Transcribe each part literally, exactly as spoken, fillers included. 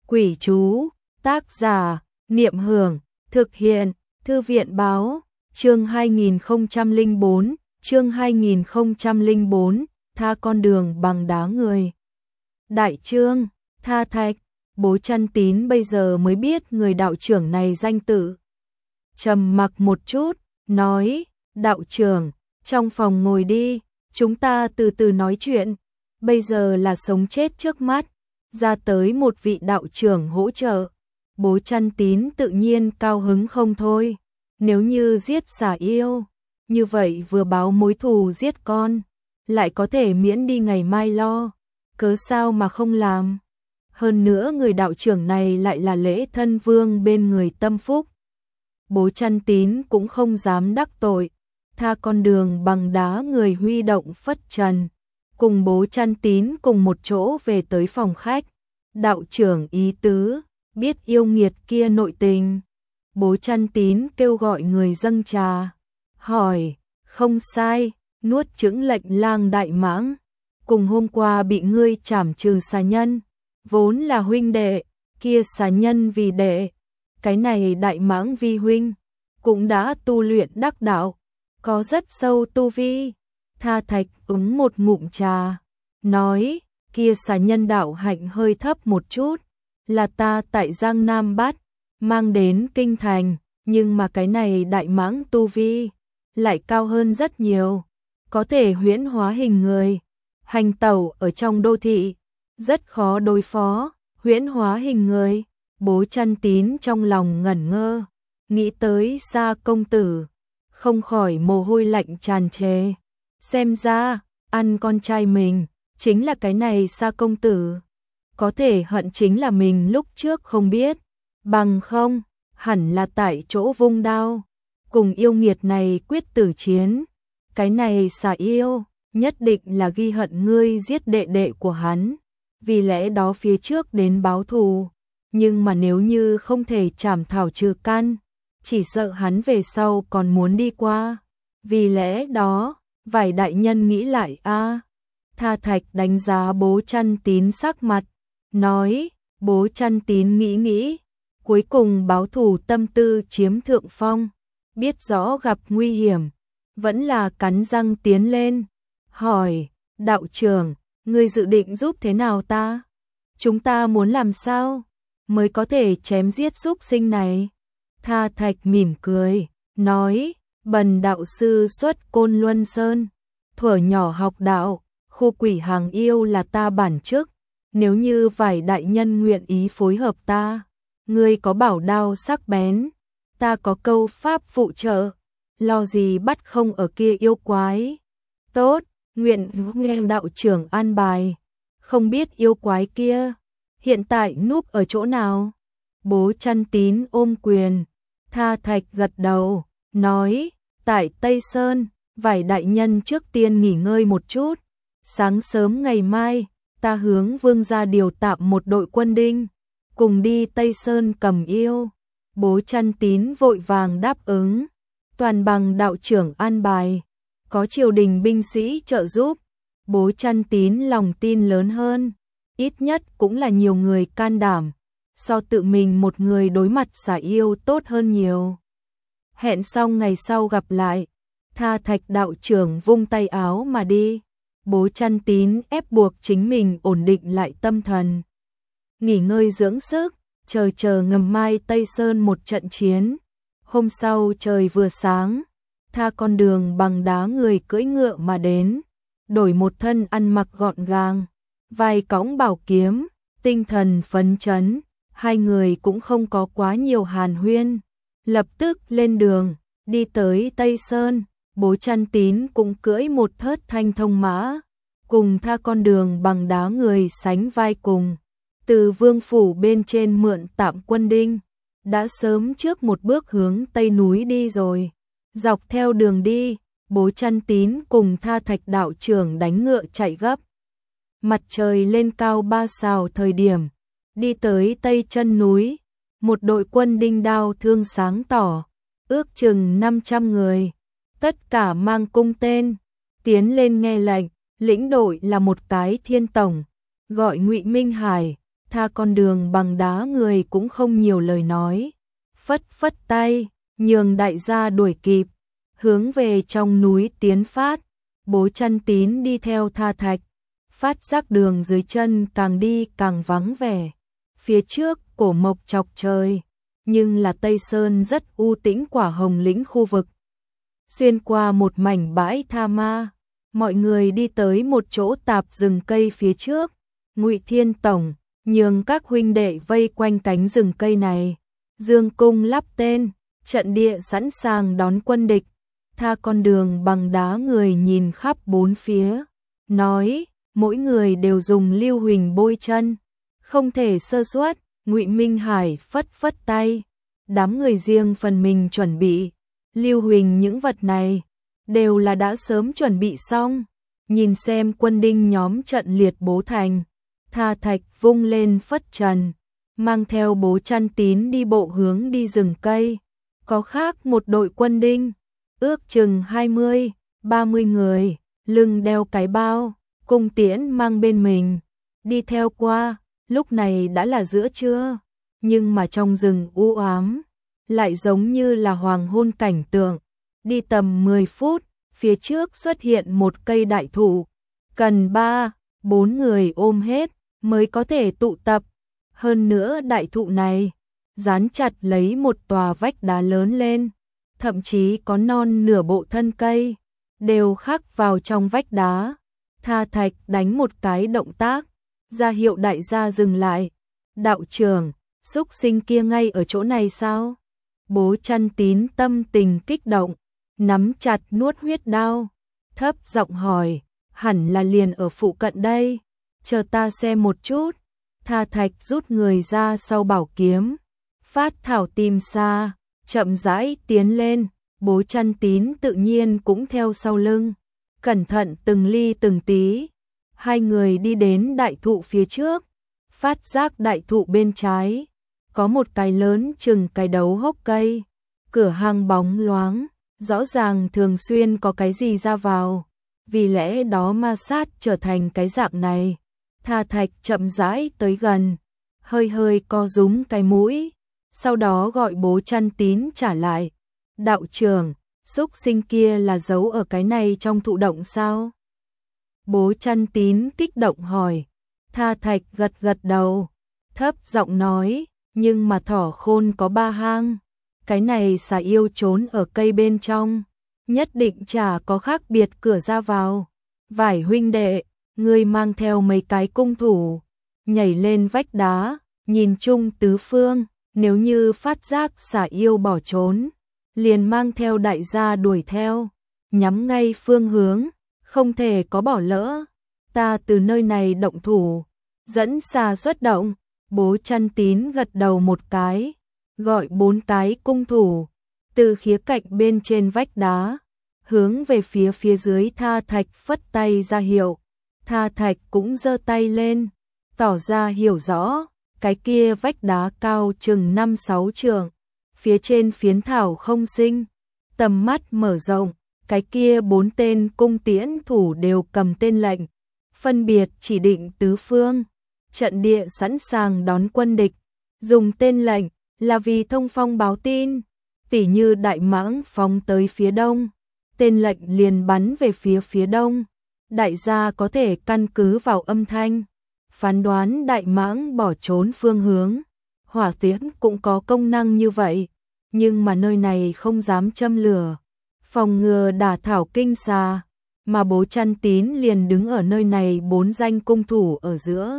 Quỷ chú, tác giả, Niệm Hưởng, thực hiện, Thư viện báo, chương hai nghìn không trăm lẻ bốn, chương hai nghìn không trăm lẻ bốn, tha con đường bằng đá người. Đại chương, Tha Thạch, Bố Chăn Tín bây giờ mới biết người đạo trưởng này danh tự. Trầm mặc một chút, nói, đạo trưởng, trong phòng ngồi đi, chúng ta từ từ nói chuyện, bây giờ là sống chết trước mắt, ra tới một vị đạo trưởng hỗ trợ. Bố Chăn Tín tự nhiên cao hứng không thôi, nếu như giết xà yêu, như vậy vừa báo mối thù giết con, lại có thể miễn đi ngày mai lo, cớ sao mà không làm. Hơn nữa người đạo trưởng này lại là Lễ Thân Vương bên người tâm phúc. Bố Chăn Tín cũng không dám đắc tội, tha con đường bằng đá người huy động phất trần, cùng Bố Chăn Tín cùng một chỗ về tới phòng khách. Đạo trưởng ý tứ, biết yêu nghiệt kia nội tình. Bố Chăn Tín kêu gọi người dâng trà, hỏi, không sai, nuốt chửng lệnh lang đại mãng, cùng hôm qua bị ngươi trảm trừ xà nhân, vốn là huynh đệ, kia xà nhân vì đệ, cái này đại mãng vi huynh, cũng đã tu luyện đắc đạo, có rất sâu tu vi. Tha Thạch uống một ngụm trà, nói, kia xà nhân đạo hạnh hơi thấp một chút, là ta tại Giang Nam bắt, mang đến kinh thành, nhưng mà cái này đại mãng tu vi, lại cao hơn rất nhiều, có thể huyễn hóa hình người, hành tẩu ở trong đô thị, rất khó đối phó, huyễn hóa hình người. Bố Chăn Tín trong lòng ngẩn ngơ, nghĩ tới Sa công tử, không khỏi mồ hôi lạnh tràn trề, xem ra, ăn con trai mình, chính là cái này Sa công tử, có thể hận chính là mình lúc trước không biết, bằng không, hẳn là tại chỗ vung đao, cùng yêu nghiệt này quyết tử chiến, cái này xà yêu, nhất định là ghi hận ngươi giết đệ đệ của hắn, vì lẽ đó phía trước đến báo thù, nhưng mà nếu như không thể trảm thảo trừ căn, chỉ sợ hắn về sau còn muốn đi qua, vì lẽ đó, vài đại nhân nghĩ lại a. Tha Thạch đánh giá Bố Chăn Tín sắc mặt, nói, Bố Chăn Tín nghĩ nghĩ, cuối cùng báo thù tâm tư chiếm thượng phong, biết rõ gặp nguy hiểm, vẫn là cắn răng tiến lên, hỏi, đạo trưởng, ngươi dự định giúp thế nào ta? Chúng ta muốn làm sao mới có thể chém giết súc sinh này? Tha Thạch mỉm cười, nói, bần đạo sư xuất Côn Luân Sơn, thuở nhỏ học đạo, khu quỷ hàng yêu là ta bản chức, nếu như vài đại nhân nguyện ý phối hợp ta, ngươi có bảo đao sắc bén, ta có câu pháp phụ trợ, lo gì bắt không ở kia yêu quái. Tốt, nguyện nghe đạo trưởng an bài, không biết yêu quái kia hiện tại núp ở chỗ nào? Bố Chăn Tín ôm quyền, Tha Thạch gật đầu, nói, tại Tây Sơn, vài đại nhân trước tiên nghỉ ngơi một chút, sáng sớm ngày mai, ta hướng vương gia điều tạm một đội quân đinh, cùng đi Tây Sơn cầm yêu. Bố Chăn Tín vội vàng đáp ứng, toàn bằng đạo trưởng an bài, có triều đình binh sĩ trợ giúp, Bố Chăn Tín lòng tin lớn hơn, ít nhất cũng là nhiều người can đảm, so tự mình một người đối mặt xà yêu tốt hơn nhiều. Hẹn xong ngày sau gặp lại, Tha Thạch đạo trưởng vung tay áo mà đi. Bố Chăn Tín ép buộc chính mình ổn định lại tâm thần, nghỉ ngơi dưỡng sức, chờ chờ ngầm mai Tây Sơn một trận chiến. Hôm sau trời vừa sáng, tha con đường bằng đá người cưỡi ngựa mà đến, đổi một thân ăn mặc gọn gàng, vai cõng bảo kiếm, tinh thần phấn chấn, hai người cũng không có quá nhiều hàn huyên, lập tức lên đường, đi tới Tây Sơn. Bố Chăn Tín cũng cưỡi một thớt thanh thông mã, cùng tha con đường bằng đá người sánh vai cùng, từ vương phủ bên trên mượn tạm quân đinh, đã sớm trước một bước hướng tây núi đi rồi. Dọc theo đường đi, Bố Chăn Tín cùng Tha Thạch đạo trưởng đánh ngựa chạy gấp. Mặt trời lên cao ba sào thời điểm, đi tới tây chân núi, một đội quân đinh đao thương sáng tỏ, ước chừng năm trăm người, tất cả mang cung tên, tiến lên nghe lệnh. Lĩnh đội là một cái thiên tổng, gọi Ngụy Minh Hải. Tha con đường bằng đá người cũng không nhiều lời nói, phất phất tay, nhường đại gia đuổi kịp, hướng về trong núi tiến phát. Bố Chăn Tín đi theo Tha Thạch, phát giác đường dưới chân càng đi càng vắng vẻ. Phía trước cổ mộc chọc trời, nhưng là Tây Sơn rất u tĩnh quả hồng lĩnh khu vực. Xuyên qua một mảnh bãi tha ma, mọi người đi tới một chỗ tạp rừng cây phía trước. Ngụy Thiên Tổng nhường các huynh đệ vây quanh cánh rừng cây này, dương cung lắp tên, trận địa sẵn sàng đón quân địch. Tha con đường bằng đá người nhìn khắp bốn phía, nói mỗi người đều dùng lưu huỳnh bôi chân, không thể sơ suất. Ngụy Minh Hải phất phất tay, đám người riêng phần mình chuẩn bị. Lưu huỳnh những vật này đều là đã sớm chuẩn bị xong. Nhìn xem quân đinh nhóm trận liệt Bố Thành, Tha Thạch vung lên phất trần, mang theo Bố Chăn Tín đi bộ hướng đi rừng cây. Có khác một đội quân đinh, ước chừng hai mươi, ba mươi người, lưng đeo cái bao, cung tiễn mang bên mình, đi theo qua. Lúc này đã là giữa trưa, nhưng mà trong rừng u ám, lại giống như là hoàng hôn cảnh tượng. Đi tầm mười phút, phía trước xuất hiện một cây đại thụ, cần ba, bốn người ôm hết mới có thể tụ tập. Hơn nữa đại thụ này dán chặt lấy một tòa vách đá lớn lên, thậm chí có non nửa bộ thân cây đều khắc vào trong vách đá. Tha Thạch đánh một cái động tác, ra hiệu đại gia dừng lại. Đạo trưởng, xúc sinh kia ngay ở chỗ này sao? Bố Chăn Tín tâm tình kích động, nắm chặt nuốt huyết đao, thấp giọng hỏi, hẳn là liền ở phụ cận đây, chờ ta xem một chút. Tha Thạch rút người ra sau bảo kiếm, phát thảo tìm xa, chậm rãi tiến lên. Bố Chăn Tín tự nhiên cũng theo sau lưng, cẩn thận từng ly từng tí. Hai người đi đến đại thụ phía trước, phát giác đại thụ bên trái có một cái lớn chừng cái đấu hốc cây, cửa hang bóng loáng, rõ ràng thường xuyên có cái gì ra vào, vì lẽ đó ma sát trở thành cái dạng này. Tha Thạch chậm rãi tới gần, hơi hơi co rúm cái mũi, sau đó gọi Bố Chăn Tín trả lại. Đạo trưởng, xúc sinh kia là giấu ở cái này trong thụ động sao? Bố Chăn Tín kích động hỏi. Tha Thạch gật gật đầu, thấp giọng nói, nhưng mà thỏ khôn có ba hang, cái này xà yêu trốn ở cây bên trong, nhất định chả có khác biệt cửa ra vào. Vải huynh đệ, ngươi mang theo mấy cái cung thủ, nhảy lên vách đá, nhìn chung tứ phương, nếu như phát giác xà yêu bỏ trốn, liền mang theo đại gia đuổi theo, nhắm ngay phương hướng, không thể có bỏ lỡ. Ta từ nơi này động thủ, dẫn xà xuất động. Bố Chăn Tín gật đầu một cái, gọi bốn cái cung thủ, từ khía cạnh bên trên vách đá, hướng về phía phía dưới. Tha Thạch phất tay ra hiệu, Tha Thạch cũng giơ tay lên, tỏ ra hiểu rõ. Cái kia vách đá cao chừng năm sáu trượng, phía trên phiến thảo không sinh, tầm mắt mở rộng. Cái kia bốn tên cung tiễn thủ đều cầm tên lệnh, phân biệt chỉ định tứ phương, trận địa sẵn sàng đón quân địch. Dùng tên lệnh là vì thông phong báo tin, tỉ như đại mãng phóng tới phía đông, tên lệnh liền bắn về phía phía đông, đại gia có thể căn cứ vào âm thanh phán đoán đại mãng bỏ trốn phương hướng. Hỏa tiễn cũng có công năng như vậy, nhưng mà nơi này không dám châm lửa, phòng ngừa đả thảo kinh xà, mà Bố Chăn Tín liền đứng ở nơi này bốn danh cung thủ ở giữa.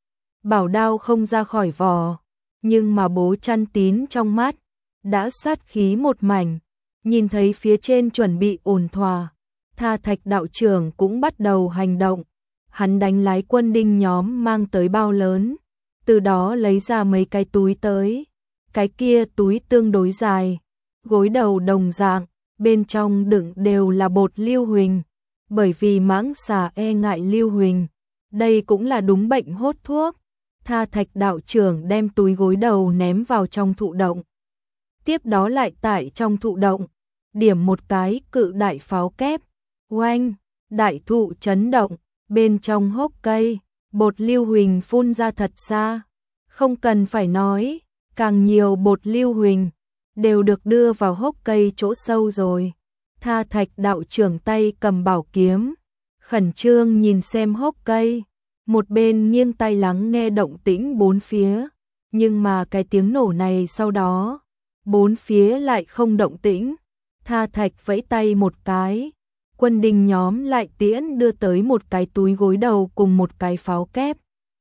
Bảo đao không ra khỏi vỏ, nhưng mà Bố Chăn Tín trong mắt đã sát khí một mảnh, nhìn thấy phía trên chuẩn bị ổn thỏa. Tha Thạch đạo trưởng cũng bắt đầu hành động, hắn đánh lái quân đinh nhóm mang tới bao lớn, từ đó lấy ra mấy cái túi tới. Cái kia túi tương đối dài, gối đầu đồng dạng, bên trong đựng đều là bột lưu huỳnh, bởi vì mãng xà e ngại lưu huỳnh, đây cũng là đúng bệnh hốt thuốc. Tha Thạch đạo trưởng đem túi gối đầu ném vào trong thụ động, tiếp đó lại tại trong thụ động điểm một cái cự đại pháo kép, oanh, đại thụ chấn động, bên trong hốc cây bột lưu huỳnh phun ra thật xa. Không cần phải nói, càng nhiều bột lưu huỳnh đều được đưa vào hốc cây chỗ sâu rồi. Tha Thạch đạo trưởng tay cầm bảo kiếm, khẩn trương nhìn xem hốc cây, một bên nghiêng tai lắng nghe động tĩnh bốn phía, nhưng mà cái tiếng nổ này sau đó, bốn phía lại không động tĩnh. Tha Thạch vẫy tay một cái, quân đình nhóm lại tiễn đưa tới một cái túi gối đầu cùng một cái pháo kép.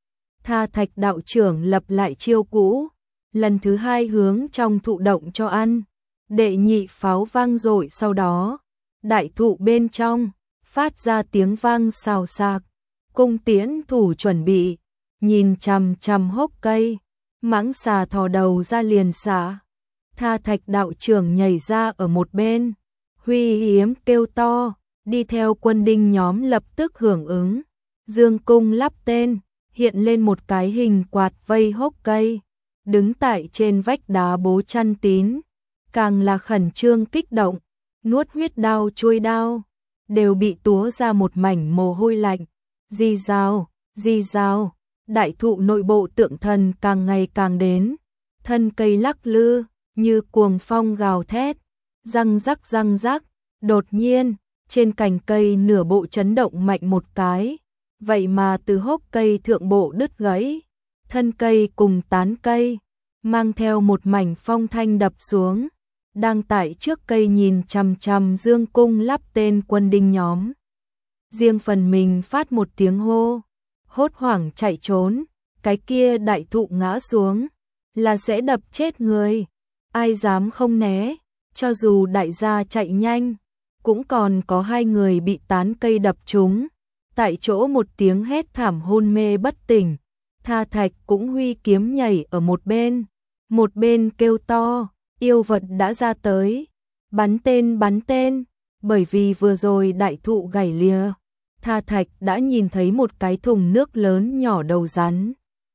Tha Thạch đạo trưởng lập lại chiêu cũ, lần thứ hai hướng trong thụ động cho ăn. Đệ nhị pháo vang dội, sau đó, đại thụ bên trong phát ra tiếng vang xào xạc. Cung tiễn thủ chuẩn bị, nhìn chằm chằm hốc cây, mãng xà thò đầu ra liền xả. Tha Thạch đạo trưởng nhảy ra ở một bên, huy hiếm kêu to, đi theo quân đinh nhóm lập tức hưởng ứng. Dương cung lắp tên, hiện lên một cái hình quạt vây hốc cây, đứng tại trên vách đá Bố Chăn Tín, càng là khẩn trương kích động, nuốt huyết đao chuôi đao, đều bị túa ra một mảnh mồ hôi lạnh. Di rào, di rào, đại thụ nội bộ tượng thần càng ngày càng đến, thân cây lắc lư, như cuồng phong gào thét, răng rắc răng rắc, đột nhiên, trên cành cây nửa bộ chấn động mạnh một cái, vậy mà từ hốc cây thượng bộ đứt gãy, thân cây cùng tán cây, mang theo một mảnh phong thanh đập xuống, đang tại trước cây nhìn chằm chằm dương cung lắp tên quân đinh nhóm. Riêng phần mình phát một tiếng hô, hốt hoảng chạy trốn, cái kia đại thụ ngã xuống, là sẽ đập chết người, ai dám không né, cho dù đại gia chạy nhanh, cũng còn có hai người bị tán cây đập trúng, tại chỗ một tiếng hét thảm hôn mê bất tỉnh. Tha Thạch cũng huy kiếm nhảy ở một bên, một bên kêu to, yêu vật đã ra tới, bắn tên bắn tên, bởi vì vừa rồi đại thụ gãy lìa. Tha Thạch đã nhìn thấy một cái thùng nước lớn nhỏ đầu rắn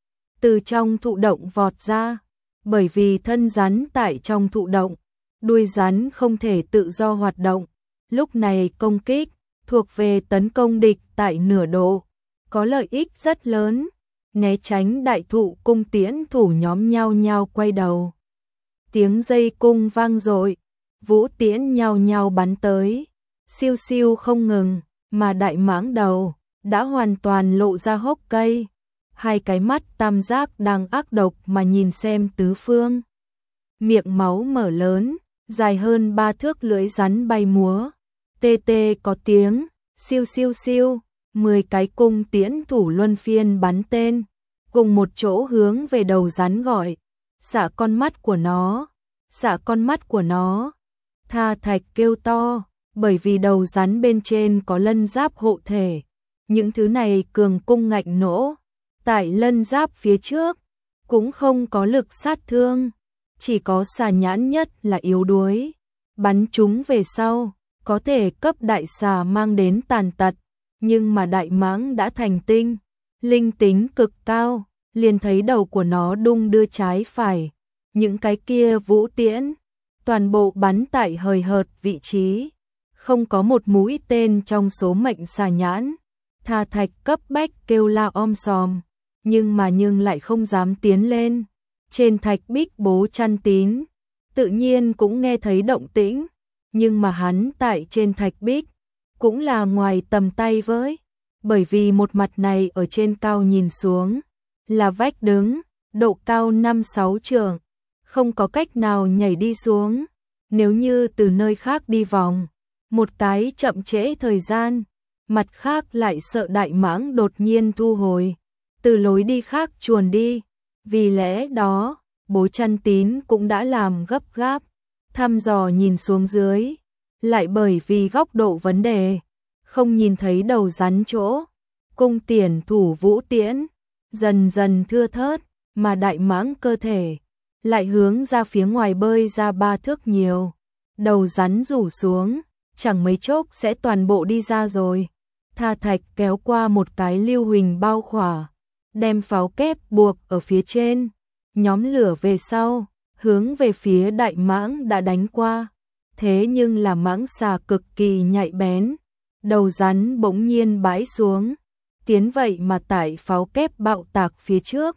từ trong thụ động vọt ra, bởi vì thân rắn tại trong thụ động, đuôi rắn không thể tự do hoạt động, lúc này công kích thuộc về tấn công địch tại nửa độ, có lợi ích rất lớn. Né tránh đại thụ cung tiễn thủ nhóm nhao nhao quay đầu, tiếng dây cung vang dội, vũ tiễn nhao nhao bắn tới, siêu siêu không ngừng. Mà đại mãng đầu đã hoàn toàn lộ ra hốc cây, hai cái mắt tam giác đang ác độc mà nhìn xem tứ phương, miệng máu mở lớn, dài hơn ba thước lưỡi rắn bay múa, tê tê có tiếng, siêu siêu siêu, mười cái cung tiễn thủ luân phiên bắn tên, cùng một chỗ hướng về đầu rắn gọi, xả con mắt của nó, xả con mắt của nó. Tha Thạch kêu to, bởi vì đầu rắn bên trên có lân giáp hộ thể, những thứ này cường cung ngạnh nỗ, tại lân giáp phía trước, cũng không có lực sát thương, chỉ có xà nhãn nhất là yếu đuối, bắn chúng về sau, có thể cấp đại xà mang đến tàn tật, nhưng mà đại mãng đã thành tinh, linh tính cực cao, liền thấy đầu của nó đung đưa trái phải, những cái kia vũ tiễn, toàn bộ bắn tại hời hợt vị trí. Không có một mũi tên trong số mệnh xà nhãn. Tha Thạch cấp bách kêu la om sòm, nhưng mà nhưng lại không dám tiến lên. Trên thạch bích Bố Chăn Tín, tự nhiên cũng nghe thấy động tĩnh, nhưng mà hắn tại trên thạch bích, cũng là ngoài tầm tay với, bởi vì một mặt này ở trên cao nhìn xuống, là vách đứng, độ cao năm sáu trượng, không có cách nào nhảy đi xuống, nếu như từ nơi khác đi vòng. Một cái chậm trễ thời gian, mặt khác lại sợ đại mãng đột nhiên thu hồi, từ lối đi khác chuồn đi, vì lẽ đó, Bố Chăn Tín cũng đã làm gấp gáp, thăm dò nhìn xuống dưới, lại bởi vì góc độ vấn đề, không nhìn thấy đầu rắn chỗ, cung tiễn thủ vũ tiễn, dần dần thưa thớt, mà đại mãng cơ thể, lại hướng ra phía ngoài bơi ra ba thước nhiều, đầu rắn rủ xuống. Chẳng mấy chốc sẽ toàn bộ đi ra rồi. Tha Thạch kéo qua một cái lưu huỳnh bao khỏa, đem pháo kép buộc ở phía trên, nhóm lửa về sau, hướng về phía đại mãng đã đánh qua. Thế nhưng là mãng xà cực kỳ nhạy bén, đầu rắn bỗng nhiên bãi xuống, tiến vậy mà tại pháo kép bạo tạc phía trước,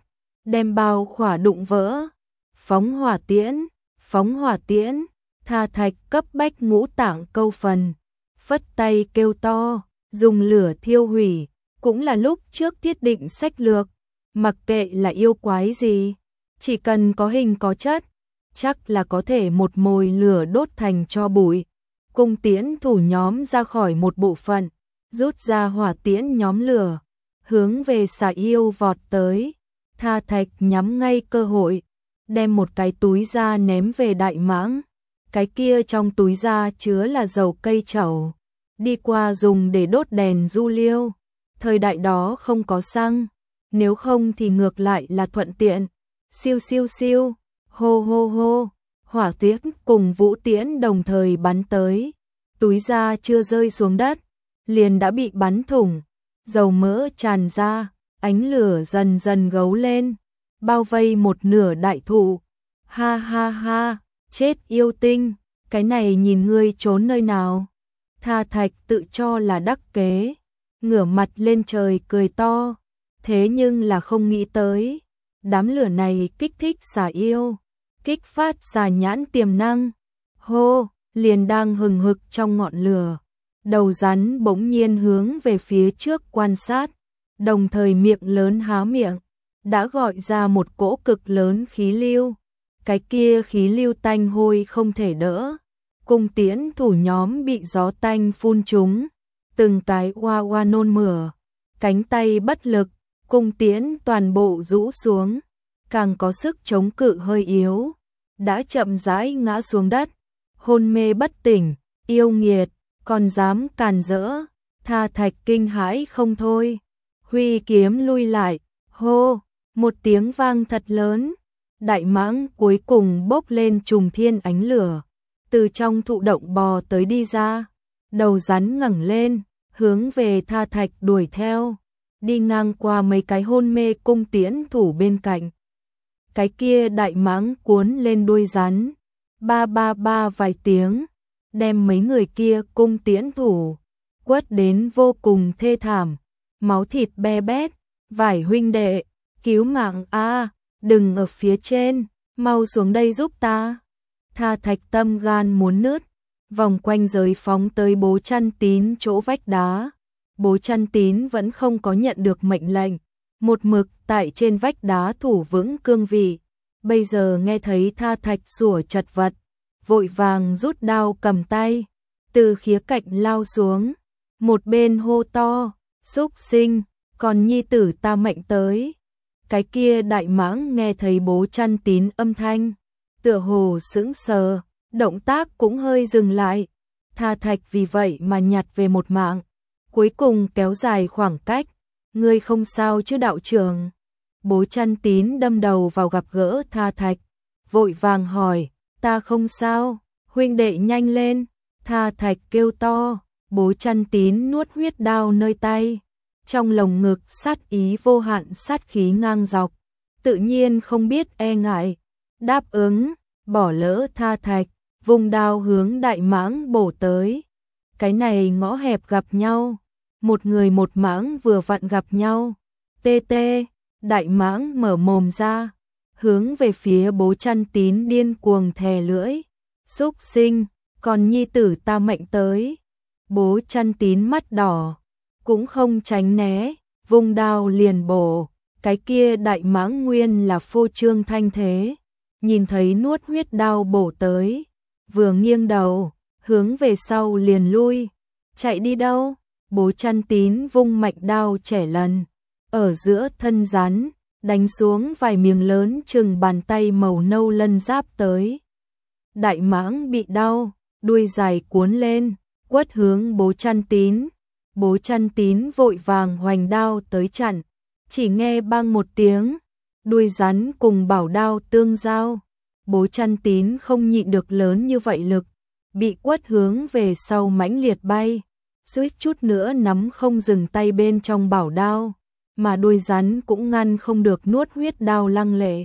đem bao khỏa đụng vỡ. Phóng hỏa tiễn, phóng hỏa tiễn, Tha Thạch cấp bách ngũ tạng câu phần, phất tay kêu to, dùng lửa thiêu hủy, cũng là lúc trước thiết định sách lược, mặc kệ là yêu quái gì, chỉ cần có hình có chất, chắc là có thể một mồi lửa đốt thành tro bụi. Cung tiễn thủ nhóm ra khỏi một bộ phận, rút ra hỏa tiễn nhóm lửa, hướng về xà yêu vọt tới. Tha Thạch nhắm ngay cơ hội, đem một cái túi da ném về đại mãng. Cái kia trong túi da chứa là dầu cây trầu, đi qua dùng để đốt đèn du liêu. Thời đại đó không có xăng, nếu không thì ngược lại là thuận tiện. Siêu siêu siêu, hô hô hô, hỏa tiễn cùng vũ tiễn đồng thời bắn tới. Túi da chưa rơi xuống đất, liền đã bị bắn thủng, dầu mỡ tràn ra, ánh lửa dần dần gấu lên, bao vây một nửa đại thụ. Ha ha ha, chết yêu tinh, cái này nhìn ngươi trốn nơi nào. Tha Thạch tự cho là đắc kế, ngửa mặt lên trời cười to, thế nhưng là không nghĩ tới, đám lửa này kích thích xà yêu, kích phát xà nhãn tiềm năng. Hô, liền đang hừng hực trong ngọn lửa, đầu rắn bỗng nhiên hướng về phía trước quan sát, đồng thời miệng lớn há miệng, đã gọi ra một cỗ cực lớn khí lưu. Cái kia khí lưu tanh hôi không thể đỡ, cung tiễn thủ nhóm bị gió tanh phun trúng, từng cái oa oa nôn mửa, cánh tay bất lực, cung tiễn toàn bộ rũ xuống, càng có sức chống cự hơi yếu, đã chậm rãi ngã xuống đất, hôn mê bất tỉnh. Yêu nghiệt, còn dám càn rỡ. Tha Thạch kinh hãi không thôi, huy kiếm lui lại. Hô, một tiếng vang thật lớn, đại mãng cuối cùng bốc lên trùng thiên ánh lửa, từ trong thụ động bò tới đi ra, đầu rắn ngẩng lên, hướng về Tha Thạch đuổi theo, đi ngang qua mấy cái hôn mê cung tiễn thủ bên cạnh. Cái kia đại mãng cuốn lên đuôi rắn, ba ba ba vài tiếng, đem mấy người kia cung tiễn thủ quất đến vô cùng thê thảm, máu thịt be bét. Vải huynh đệ, cứu mạng a, đừng ở phía trên, mau xuống đây giúp ta. Tha Thạch tâm gan muốn nứt, vòng quanh giới phóng tới Bố Chăn Tín chỗ vách đá. Bố Chăn Tín vẫn không có nhận được mệnh lệnh, một mực tại trên vách đá thủ vững cương vị. Bây giờ nghe thấy Tha Thạch sủa chật vật, vội vàng rút đao cầm tay, từ khía cạnh lao xuống, một bên hô to, xúc sinh, còn nhi tử ta mệnh tới. Cái kia đại mãng nghe thấy Bố Chăn Tín âm thanh, tựa hồ sững sờ, động tác cũng hơi dừng lại. Tha Thạch vì vậy mà nhặt về một mạng, cuối cùng kéo dài khoảng cách. Ngươi không sao chứ đạo trưởng? Bố Chăn Tín đâm đầu vào gặp gỡ Tha Thạch, vội vàng hỏi, ta không sao, huynh đệ nhanh lên. Tha Thạch kêu to, Bố Chăn Tín nuốt huyết đao nơi tay, trong lồng ngực sát ý vô hạn, sát khí ngang dọc, tự nhiên không biết e ngại, đáp ứng, bỏ lỡ Tha Thạch, vùng đao hướng đại mãng bổ tới. Cái này ngõ hẹp gặp nhau, một người một mãng vừa vặn gặp nhau. Tê tê, đại mãng mở mồm ra, hướng về phía Bố Chăn Tín điên cuồng thè lưỡi. Xúc sinh, còn nhi tử ta mệnh tới. Bố Chăn Tín mắt đỏ, cũng không tránh né, vùng đao liền bổ. Cái kia đại mãng nguyên là phô trương thanh thế, nhìn thấy nuốt huyết đao bổ tới, vừa nghiêng đầu, hướng về sau liền lui. Chạy đi đâu? Bố Chăn Tín vung mạnh đao trẻ lần, ở giữa thân rắn, đánh xuống vài miếng lớn chừng bàn tay màu nâu lân giáp tới. Đại mãng bị đau, đuôi dài cuốn lên, quất hướng Bố Chăn Tín. Bố Chăn Tín vội vàng hoành đao tới chặn, chỉ nghe bang một tiếng, đuôi rắn cùng bảo đao tương giao. Bố Chăn Tín không nhịn được lớn như vậy lực, bị quất hướng về sau mãnh liệt bay, suýt chút nữa nắm không dừng tay bên trong bảo đao, mà đuôi rắn cũng ngăn không được nuốt huyết đao lăng lệ.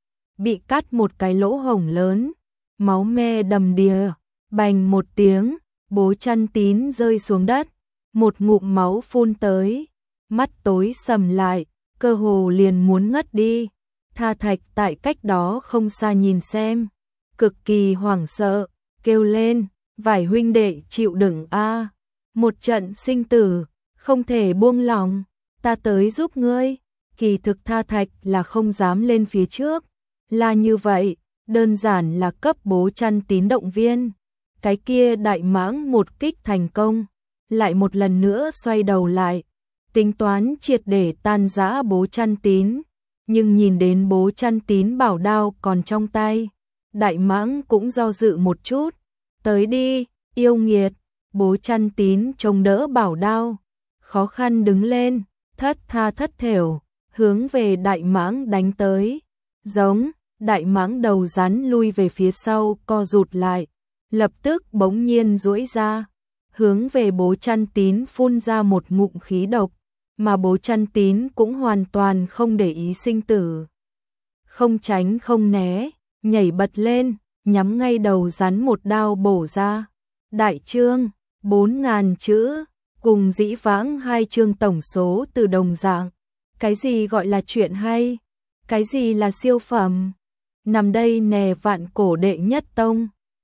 Bị cắt một cái lỗ hổng lớn, máu me đầm đìa, bành một tiếng, Bố Chăn Tín rơi xuống đất, một ngụm máu phun tới, mắt tối sầm lại, cơ hồ liền muốn ngất đi. Tha Thạch tại cách đó không xa nhìn xem, cực kỳ hoảng sợ, kêu lên, vải huynh đệ chịu đựng a, một trận sinh tử, không thể buông lòng, ta tới giúp ngươi. Kỳ thực Tha Thạch là không dám lên phía trước, là như vậy, đơn giản là cấp Bố Chăn Tín động viên. Cái kia đại mãng một kích thành công, lại một lần nữa xoay đầu lại, tính toán triệt để tan rã Bố Chăn Tín, nhưng nhìn đến Bố Chăn Tín bảo đao còn trong tay, đại mãng cũng do dự một chút, tới đi, yêu nghiệt. Bố Chăn Tín chống đỡ bảo đao, khó khăn đứng lên, thất tha thất thểu, hướng về đại mãng đánh tới, giống, đại mãng đầu rắn lui về phía sau co rụt lại, lập tức bỗng nhiên duỗi ra, hướng về Bố Chăn Tín phun ra một ngụm khí độc, mà Bố Chăn Tín cũng hoàn toàn không để ý sinh tử. Không tránh không né, nhảy bật lên, nhắm ngay đầu rắn một đao bổ ra. Đại chương, bốn ngàn chữ, cùng dĩ vãng hai chương tổng số từ đồng dạng. Cái gì gọi là chuyện hay? Cái gì là siêu phẩm? Nằm đây nè vạn cổ đệ nhất tông.